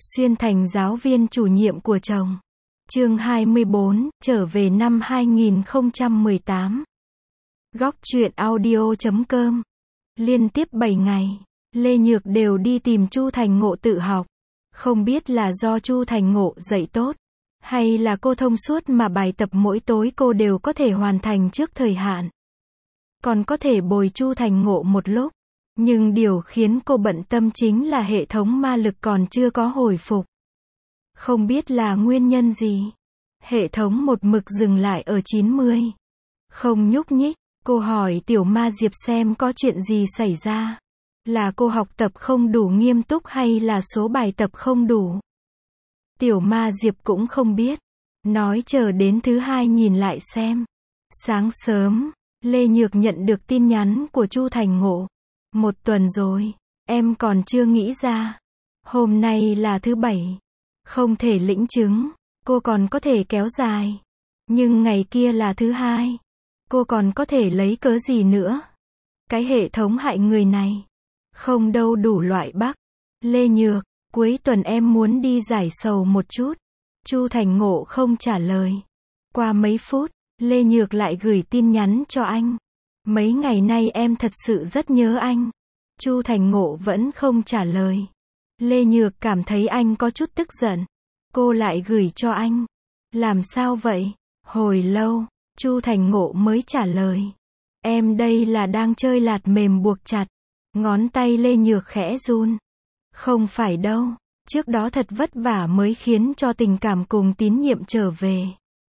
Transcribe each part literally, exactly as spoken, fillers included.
Xuyên thành giáo viên chủ nhiệm của chồng. Chương hai mươi bốn, trở về năm hai nghìn không trăm mười tám. Góc truyện audio chấm com. Liên tiếp bảy ngày, Lê Nhược đều đi tìm Chu Thành Ngộ tự học. Không biết là do Chu Thành Ngộ dạy tốt, hay là cô thông suốt mà bài tập mỗi tối cô đều có thể hoàn thành trước thời hạn. Còn có thể bồi Chu Thành Ngộ một lúc. Nhưng điều khiến cô bận tâm chính là hệ thống ma lực còn chưa có hồi phục. Không biết là nguyên nhân gì. Hệ thống một mực dừng lại ở chín mươi. Không nhúc nhích. Cô hỏi Tiểu Ma Diệp xem có chuyện gì xảy ra. Là cô học tập không đủ nghiêm túc hay là số bài tập không đủ. Tiểu Ma Diệp cũng không biết. Nói chờ đến thứ hai nhìn lại xem. Sáng sớm, Lê Nhược nhận được tin nhắn của Chu Thành Ngộ. Một tuần rồi, em còn chưa nghĩ ra. Hôm nay là thứ bảy. Không thể lĩnh chứng, cô còn có thể kéo dài. Nhưng ngày kia là thứ hai. Cô còn có thể lấy cớ gì nữa? Cái hệ thống hại người này. Không đâu đủ loại bắc. Lê Nhược, cuối tuần em muốn đi giải sầu một chút. Chu Thành Ngộ không trả lời. Qua mấy phút, Lê Nhược lại gửi tin nhắn cho anh. Mấy ngày nay em thật sự rất nhớ anh. Chu Thành Ngộ vẫn không trả lời. Lê Nhược cảm thấy anh có chút tức giận. Cô lại gửi cho anh. Làm sao vậy? Hồi lâu, Chu Thành Ngộ mới trả lời. Em đây là đang chơi lạt mềm buộc chặt. Ngón tay Lê Nhược khẽ run. Không phải đâu. Trước đó thật vất vả mới khiến cho tình cảm cùng tín nhiệm trở về.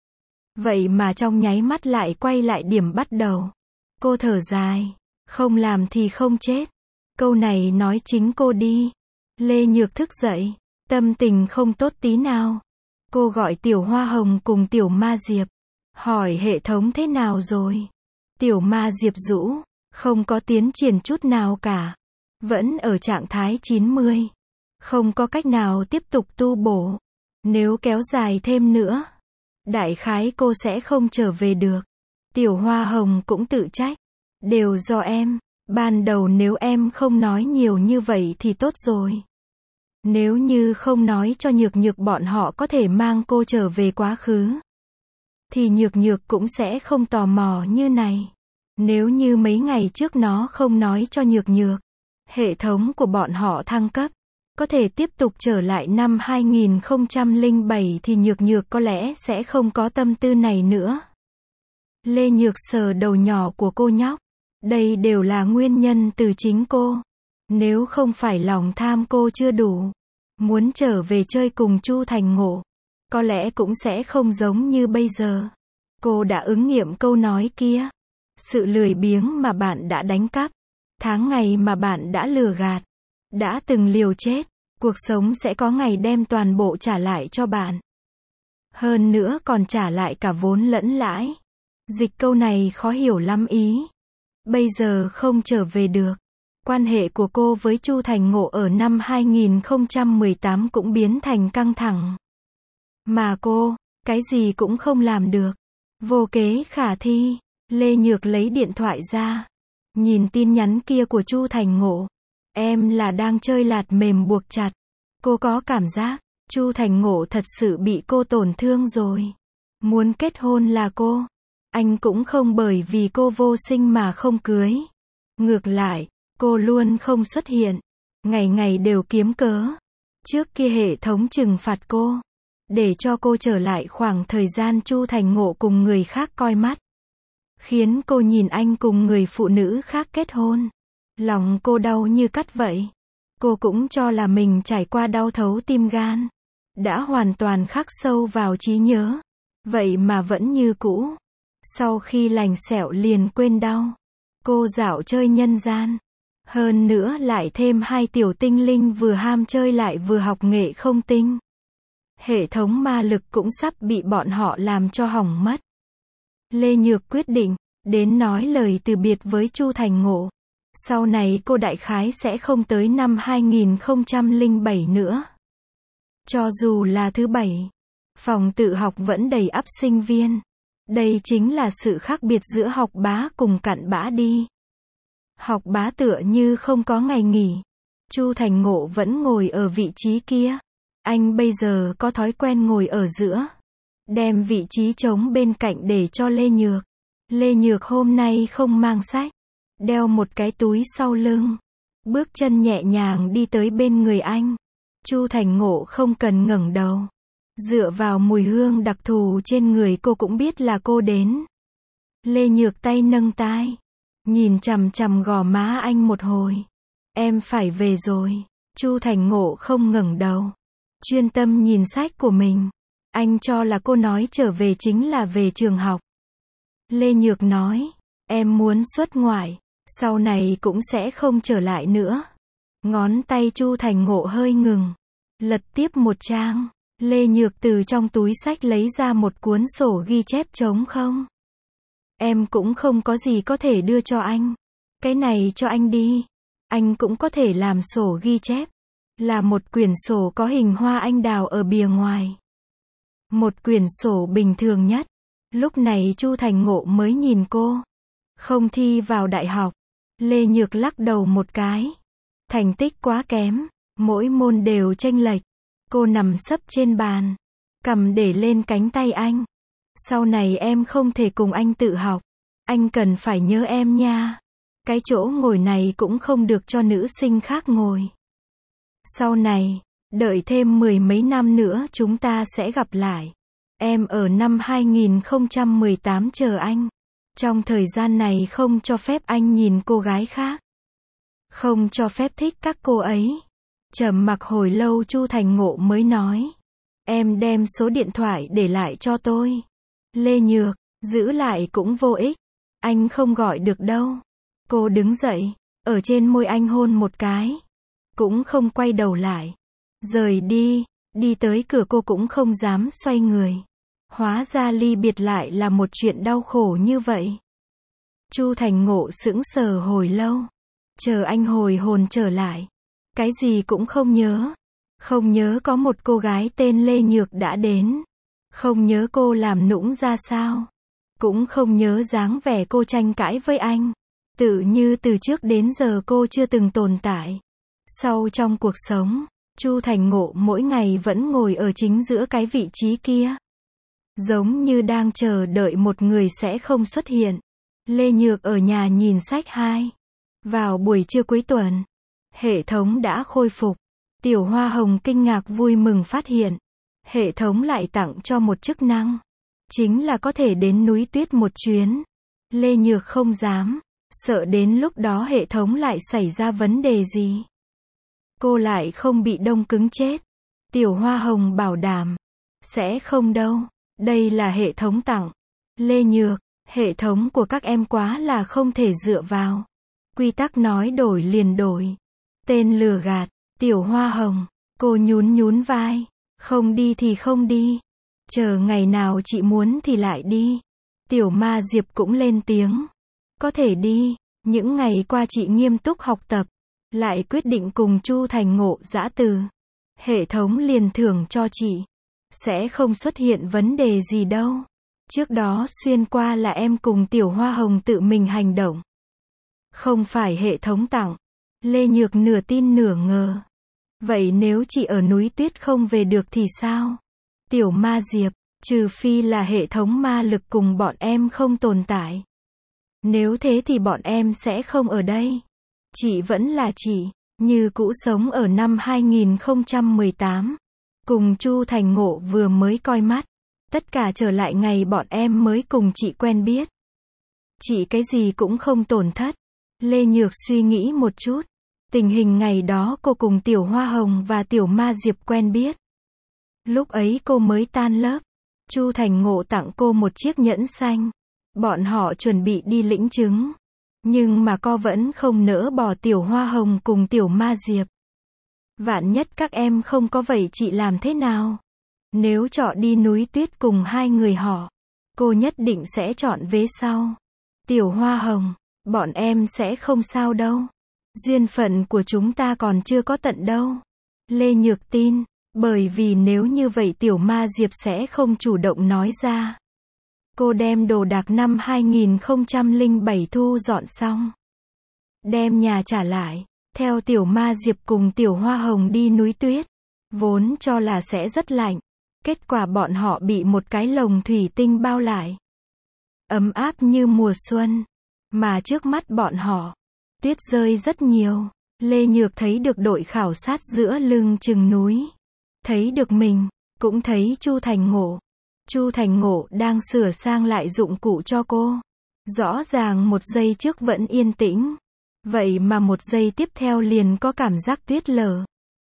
Vậy mà trong nháy mắt lại quay lại điểm bắt đầu. Cô thở dài. Không làm thì không chết. Câu này nói chính cô đi. Lê Nhược thức dậy. Tâm tình không tốt tí nào. Cô gọi Tiểu Hoa Hồng cùng Tiểu Ma Diệp. Hỏi hệ thống thế nào rồi. Tiểu Ma Diệp rũ. Không có tiến triển chút nào cả. Vẫn ở trạng thái chín mươi. Không có cách nào tiếp tục tu bổ. Nếu kéo dài thêm nữa, đại khái cô sẽ không trở về được. Tiểu Hoa Hồng cũng tự trách. Đều do em. Ban đầu nếu em không nói nhiều như vậy thì tốt rồi. Nếu như không nói cho Nhược Nhược bọn họ có thể mang cô trở về quá khứ, thì Nhược Nhược cũng sẽ không tò mò như này. Nếu như mấy ngày trước nó không nói cho Nhược Nhược, hệ thống của bọn họ thăng cấp, có thể tiếp tục trở lại năm hai nghìn không trăm lẻ bảy thì Nhược Nhược có lẽ sẽ không có tâm tư này nữa. Lê Nhược sờ đầu nhỏ của cô nhóc. Đây đều là nguyên nhân từ chính cô. Nếu không phải lòng tham cô chưa đủ, muốn trở về chơi cùng Chu Thành Ngộ, có lẽ cũng sẽ không giống như bây giờ. Cô đã ứng nghiệm câu nói kia. Sự lười biếng mà bạn đã đánh cắp, tháng ngày mà bạn đã lừa gạt, đã từng liều chết, cuộc sống sẽ có ngày đem toàn bộ trả lại cho bạn. Hơn nữa còn trả lại cả vốn lẫn lãi. Dịch câu này khó hiểu lắm ý. Bây giờ không trở về được. Quan hệ của cô với Chu Thành Ngộ ở năm hai nghìn không trăm mười tám cũng biến thành căng thẳng. Mà cô, cái gì cũng không làm được. Vô kế khả thi. Lê Nhược lấy điện thoại ra. Nhìn tin nhắn kia của Chu Thành Ngộ. Em là đang chơi lạt mềm buộc chặt. Cô có cảm giác, Chu Thành Ngộ thật sự bị cô tổn thương rồi. Muốn kết hôn là cô. Anh cũng không bởi vì cô vô sinh mà không cưới. Ngược lại, cô luôn không xuất hiện. Ngày ngày đều kiếm cớ. Trước kia hệ thống trừng phạt cô. Để cho cô trở lại khoảng thời gian Chu Thành Ngộ cùng người khác coi mắt. Khiến cô nhìn anh cùng người phụ nữ khác kết hôn. Lòng cô đau như cắt vậy. Cô cũng cho là mình trải qua đau thấu tim gan. Đã hoàn toàn khắc sâu vào trí nhớ. Vậy mà vẫn như cũ. Sau khi lành sẹo liền quên đau. Cô dạo chơi nhân gian. Hơn nữa lại thêm hai tiểu tinh linh vừa ham chơi lại vừa học nghệ không tinh. Hệ thống ma lực cũng sắp bị bọn họ làm cho hỏng mất. Lê Nhược quyết định, đến nói lời từ biệt với Chu Thành Ngộ. Sau này cô đại khái sẽ không tới năm hai nghìn không trăm lẻ bảy nữa. Cho dù là thứ bảy, phòng tự học vẫn đầy ắp sinh viên. Đây chính là sự khác biệt giữa học bá cùng cặn bã đi. Học bá tựa như không có ngày nghỉ. Chu Thành Ngộ vẫn ngồi ở vị trí kia. Anh bây giờ có thói quen ngồi ở giữa. Đem vị trí trống bên cạnh để cho Lê Nhược. Lê Nhược hôm nay không mang sách. Đeo một cái túi sau lưng. Bước chân nhẹ nhàng đi tới bên người anh. Chu Thành Ngộ không cần ngẩng đầu. Dựa vào mùi hương đặc thù trên người cô cũng biết là cô đến. Lê Nhược tay nâng tai. Nhìn chằm chằm gò má anh một hồi. Em phải về rồi. Chu Thành Ngộ không ngẩng đầu. Chuyên tâm nhìn sách của mình. Anh cho là cô nói trở về chính là về trường học. Lê Nhược nói. Em muốn xuất ngoại. Sau này cũng sẽ không trở lại nữa. Ngón tay Chu Thành Ngộ hơi ngừng. Lật tiếp một trang. Lê Nhược từ trong túi sách lấy ra một cuốn sổ ghi chép trống không. Em cũng không có gì có thể đưa cho anh. Cái này cho anh đi. Anh cũng có thể làm sổ ghi chép. Là một quyển sổ có hình hoa anh đào ở bìa ngoài. Một quyển sổ bình thường nhất. Lúc này Chu Thành Ngộ mới nhìn cô. Không thi vào đại học. Lê Nhược lắc đầu một cái. Thành tích quá kém. Mỗi môn đều chênh lệch. Cô nằm sấp trên bàn. Cầm để lên cánh tay anh. Sau này em không thể cùng anh tự học. Anh cần phải nhớ em nha. Cái chỗ ngồi này cũng không được cho nữ sinh khác ngồi. Sau này, đợi thêm mười mấy năm nữa chúng ta sẽ gặp lại. Em ở năm hai nghìn không trăm mười tám chờ anh. Trong thời gian này không cho phép anh nhìn cô gái khác. Không cho phép thích các cô ấy. Trầm mặc hồi lâu Chu Thành Ngộ mới nói. Em đem số điện thoại để lại cho tôi. Lê Nhược, giữ lại cũng vô ích. Anh không gọi được đâu. Cô đứng dậy, ở trên môi anh hôn một cái. Cũng không quay đầu lại. Rời đi, đi tới cửa cô cũng không dám xoay người. Hóa ra ly biệt lại là một chuyện đau khổ như vậy. Chu Thành Ngộ sững sờ hồi lâu. Chờ anh hồi hồn trở lại. Cái gì cũng không nhớ. Không nhớ có một cô gái tên Lê Nhược đã đến. Không nhớ cô làm nũng ra sao. Cũng không nhớ dáng vẻ cô tranh cãi với anh. Tự như từ trước đến giờ cô chưa từng tồn tại. Sau trong cuộc sống, Chu Thành Ngộ mỗi ngày vẫn ngồi ở chính giữa cái vị trí kia. Giống như đang chờ đợi một người sẽ không xuất hiện. Lê Nhược ở nhà nhìn sách hai. Vào buổi trưa cuối tuần, hệ thống đã khôi phục. Tiểu Hoa Hồng kinh ngạc vui mừng phát hiện. Hệ thống lại tặng cho một chức năng. Chính là có thể đến núi tuyết một chuyến. Lê Nhược không dám. Sợ đến lúc đó hệ thống lại xảy ra vấn đề gì. Cô lại không bị đông cứng chết. Tiểu Hoa Hồng bảo đảm. Sẽ không đâu. Đây là hệ thống tặng. Lê Nhược, hệ thống của các em quá là không thể dựa vào. Quy tắc nói đổi liền đổi. Tên lừa gạt. Tiểu Hoa Hồng. Cô nhún nhún vai. Không đi thì không đi. Chờ ngày nào chị muốn thì lại đi. Tiểu Ma Diệp cũng lên tiếng. Có thể đi. Những ngày qua chị nghiêm túc học tập. Lại quyết định cùng Chu Thành Ngộ giã từ. Hệ thống liền thưởng cho chị. Sẽ không xuất hiện vấn đề gì đâu. Trước đó xuyên qua là em cùng Tiểu Hoa Hồng tự mình hành động. Không phải hệ thống tặng. Lê Nhược nửa tin nửa ngờ. Vậy nếu chị ở núi tuyết không về được thì sao? Tiểu Ma Diệp, trừ phi là hệ thống ma lực cùng bọn em không tồn tại. Nếu thế thì bọn em sẽ không ở đây. Chị vẫn là chị, như cũ sống ở năm hai nghìn không trăm mười tám. Cùng Chu Thành Ngộ vừa mới coi mắt. Tất cả trở lại ngày bọn em mới cùng chị quen biết. Chị cái gì cũng không tổn thất. Lê Nhược suy nghĩ một chút. Tình hình ngày đó cô cùng Tiểu Hoa Hồng và Tiểu Ma Diệp quen biết. Lúc ấy cô mới tan lớp. Chu Thành Ngộ tặng cô một chiếc nhẫn xanh. Bọn họ chuẩn bị đi lĩnh chứng. Nhưng mà cô vẫn không nỡ bỏ Tiểu Hoa Hồng cùng Tiểu Ma Diệp. Vạn nhất các em không có vậy chị làm thế nào? Nếu chọn đi núi tuyết cùng hai người họ, cô nhất định sẽ chọn vế sau. Tiểu Hoa Hồng, bọn em sẽ không sao đâu. Duyên phận của chúng ta còn chưa có tận đâu. Lê Nhược tin, bởi vì nếu như vậy Tiểu Ma Diệp sẽ không chủ động nói ra. Cô đem đồ đạc năm hai nghìn không trăm lẻ bảy thu dọn xong. Đem nhà trả lại, theo Tiểu Ma Diệp cùng Tiểu Hoa Hồng đi núi tuyết. Vốn cho là sẽ rất lạnh. Kết quả bọn họ bị một cái lồng thủy tinh bao lại. Ấm áp như mùa xuân. Mà trước mắt bọn họ, tuyết rơi rất nhiều. Lê Nhược thấy được đội khảo sát giữa lưng chừng núi. Thấy được mình, cũng thấy Chu Thành Ngộ. Chu Thành Ngộ đang sửa sang lại dụng cụ cho cô. Rõ ràng một giây trước vẫn yên tĩnh. Vậy mà một giây tiếp theo liền có cảm giác tuyết lở.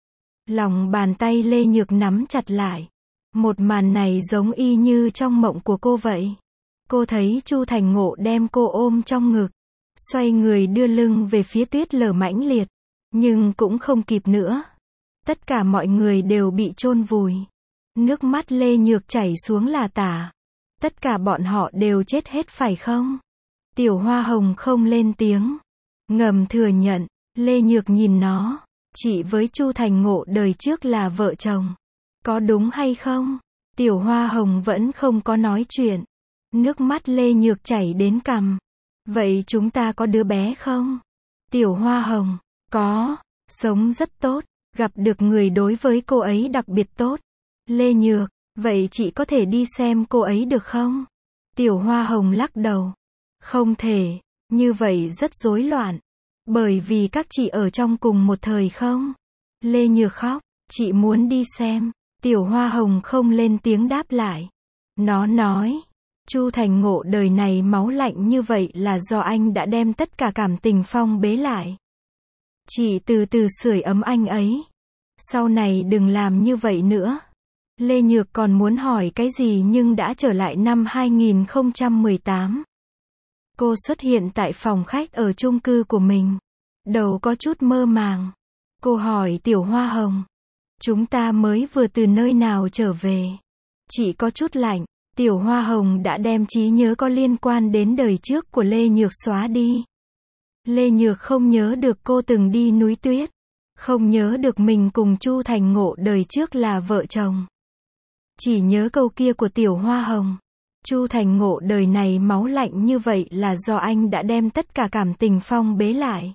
Lòng bàn tay Lê Nhược nắm chặt lại. Một màn này giống y như trong mộng của cô vậy. Cô thấy Chu Thành Ngộ đem cô ôm trong ngực. Xoay người đưa lưng về phía tuyết lở mãnh liệt. Nhưng cũng không kịp nữa. Tất cả mọi người đều bị chôn vùi. Nước mắt Lê Nhược chảy xuống là tả. Tất cả bọn họ đều chết hết phải không? Tiểu Hoa Hồng không lên tiếng. Ngầm thừa nhận. Lê Nhược nhìn nó. Chị với Chu Thành Ngộ đời trước là vợ chồng. Có đúng hay không? Tiểu Hoa Hồng vẫn không có nói chuyện. Nước mắt Lê Nhược chảy đến cằm. Vậy chúng ta có đứa bé không? Tiểu Hoa Hồng. Có. Sống rất tốt. Gặp được người đối với cô ấy đặc biệt tốt. Lê Nhược. Vậy chị có thể đi xem cô ấy được không? Tiểu Hoa Hồng lắc đầu. Không thể. Như vậy rất rối loạn. Bởi vì các chị ở trong cùng một thời không? Lê Nhược khóc. Chị muốn đi xem. Tiểu Hoa Hồng không lên tiếng đáp lại. Nó nói. Chu Thành Ngộ đời này máu lạnh như vậy là do anh đã đem tất cả cảm tình phong bế lại. Chị từ từ sưởi ấm anh ấy. Sau này đừng làm như vậy nữa. Lê Nhược còn muốn hỏi cái gì nhưng đã trở lại năm hai nghìn không trăm mười tám. Cô xuất hiện tại phòng khách ở chung cư của mình. Đầu có chút mơ màng. Cô hỏi Tiểu Hoa Hồng. Chúng ta mới vừa từ nơi nào trở về? Chị có chút lạnh. Tiểu Hoa Hồng đã đem trí nhớ có liên quan đến đời trước của Lê Nhược xóa đi. Lê Nhược không nhớ được cô từng đi núi tuyết. Không nhớ được mình cùng Chu Thành Ngộ đời trước là vợ chồng. Chỉ nhớ câu kia của Tiểu Hoa Hồng. Chu Thành Ngộ đời này máu lạnh như vậy là do anh đã đem tất cả cảm tình phong bế lại.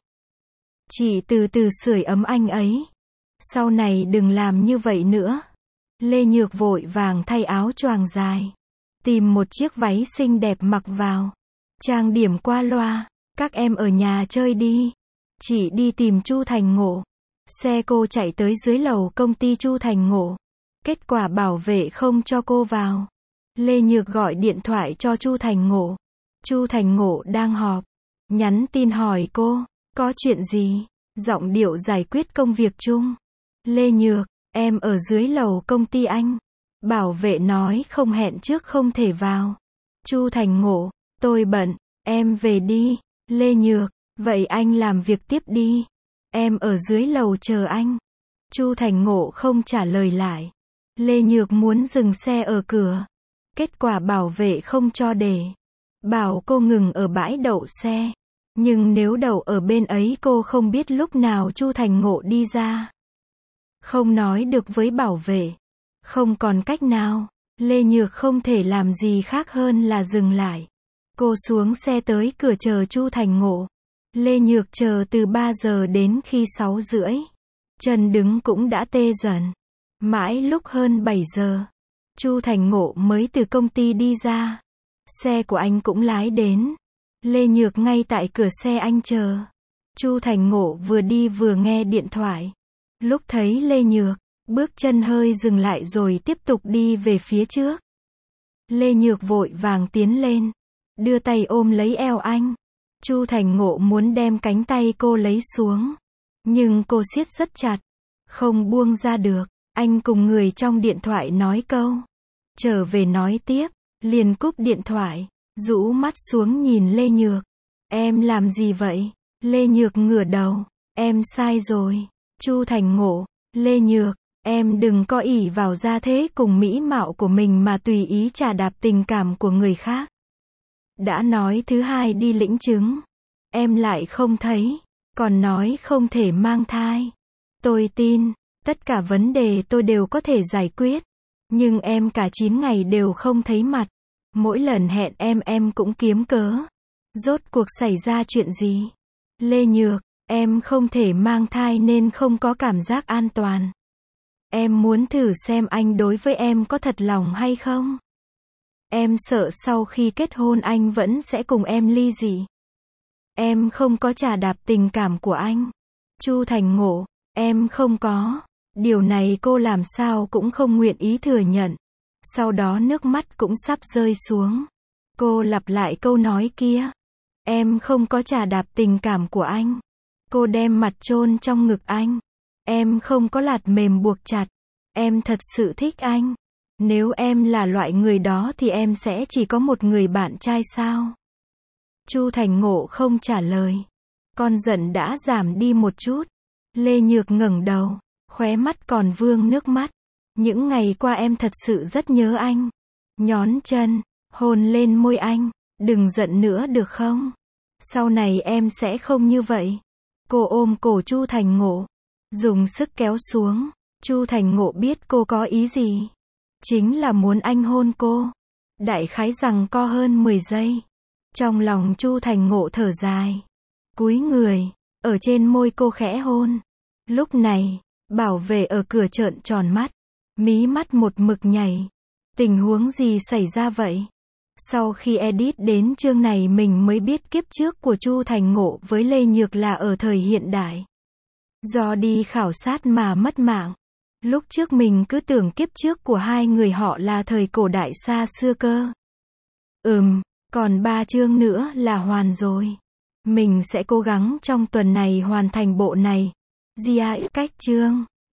Chị từ từ sưởi ấm anh ấy. Sau này đừng làm như vậy nữa. Lê Nhược vội vàng thay áo choàng dài. Tìm một chiếc váy xinh đẹp mặc vào. Trang điểm qua loa. Các em ở nhà chơi đi. Chị đi tìm Chu Thành Ngộ. Xe cô chạy tới dưới lầu công ty Chu Thành Ngộ. Kết quả bảo vệ không cho cô vào. Lê Nhược gọi điện thoại cho Chu Thành Ngộ. Chu Thành Ngộ đang họp. Nhắn tin hỏi cô. Có chuyện gì? Giọng điệu giải quyết công việc chung. Lê Nhược, em ở dưới lầu công ty anh. Bảo vệ nói không hẹn trước không thể vào. Chu Thành Ngộ, tôi bận, em về đi. Lê Nhược, vậy anh làm việc tiếp đi. Em ở dưới lầu chờ anh. Chu Thành Ngộ không trả lời lại. Lê Nhược muốn dừng xe ở cửa. Kết quả bảo vệ không cho để. Bảo cô ngừng ở bãi đậu xe. Nhưng nếu đậu ở bên ấy cô không biết lúc nào Chu Thành Ngộ đi ra. Không nói được với bảo vệ. Không còn cách nào. Lê Nhược không thể làm gì khác hơn là dừng lại. Cô xuống xe tới cửa chờ Chu Thành Ngộ. Lê Nhược chờ từ ba giờ đến khi sáu rưỡi. Chân đứng cũng đã tê dần. Mãi lúc hơn bảy giờ. Chu Thành Ngộ mới từ công ty đi ra. Xe của anh cũng lái đến. Lê Nhược ngay tại cửa xe anh chờ. Chu Thành Ngộ vừa đi vừa nghe điện thoại. Lúc thấy Lê Nhược, bước chân hơi dừng lại rồi tiếp tục đi về phía trước. Lê Nhược vội vàng tiến lên. Đưa tay ôm lấy eo anh. Chu Thành Ngộ muốn đem cánh tay cô lấy xuống. Nhưng cô siết rất chặt. Không buông ra được. Anh cùng người trong điện thoại nói câu. Trở về nói tiếp. Liền cúp điện thoại. Rũ mắt xuống nhìn Lê Nhược. Em làm gì vậy? Lê Nhược ngửa đầu. Em sai rồi. Chu Thành Ngộ. Lê Nhược, em đừng có ỷ vào gia thế cùng mỹ mạo của mình mà tùy ý chà đạp tình cảm của người khác. Đã nói thứ hai đi lĩnh chứng. Em lại không thấy. Còn nói không thể mang thai. Tôi tin. Tất cả vấn đề tôi đều có thể giải quyết. Nhưng em cả chín ngày đều không thấy mặt. Mỗi lần hẹn em em cũng kiếm cớ. Rốt cuộc xảy ra chuyện gì? Lê Nhược, em không thể mang thai nên không có cảm giác an toàn. Em muốn thử xem anh đối với em có thật lòng hay không. Em sợ sau khi kết hôn anh vẫn sẽ cùng em ly dị. Em không có chà đạp tình cảm của anh. Chu Thành Ngộ, em không có. Điều này cô làm sao cũng không nguyện ý thừa nhận. Sau đó nước mắt cũng sắp rơi xuống. Cô lặp lại câu nói kia. Em không có chà đạp tình cảm của anh. Cô đem mặt chôn trong ngực anh. Em không có lạt mềm buộc chặt. Em thật sự thích anh. Nếu em là loại người đó thì em sẽ chỉ có một người bạn trai sao? Chu Thành Ngộ không trả lời. Con giận đã giảm đi một chút. Lê Nhược ngẩng đầu, khóe mắt còn vương nước mắt. Những ngày qua em thật sự rất nhớ anh. Nhón chân, hôn lên môi anh. Đừng giận nữa được không? Sau này em sẽ không như vậy. Cô ôm cổ Chu Thành Ngộ, dùng sức kéo xuống. Chu Thành Ngộ biết cô có ý gì. Chính là muốn anh hôn cô. Đại khái rằng co hơn mười giây. Trong lòng Chu Thành Ngộ thở dài. Cúi người, ở trên môi cô khẽ hôn. Lúc này, bảo vệ ở cửa trợn tròn mắt. Mí mắt một mực nhảy. Tình huống gì xảy ra vậy? Sau khi edit đến chương này mình mới biết kiếp trước của Chu Thành Ngộ với Lê Nhược là ở thời hiện đại. Do đi khảo sát mà mất mạng. Lúc trước mình cứ tưởng kiếp trước của hai người họ là thời cổ đại xa xưa cơ. Ừm, còn ba chương nữa là hoàn rồi. Mình sẽ cố gắng trong tuần này hoàn thành bộ này. Gia cách chương.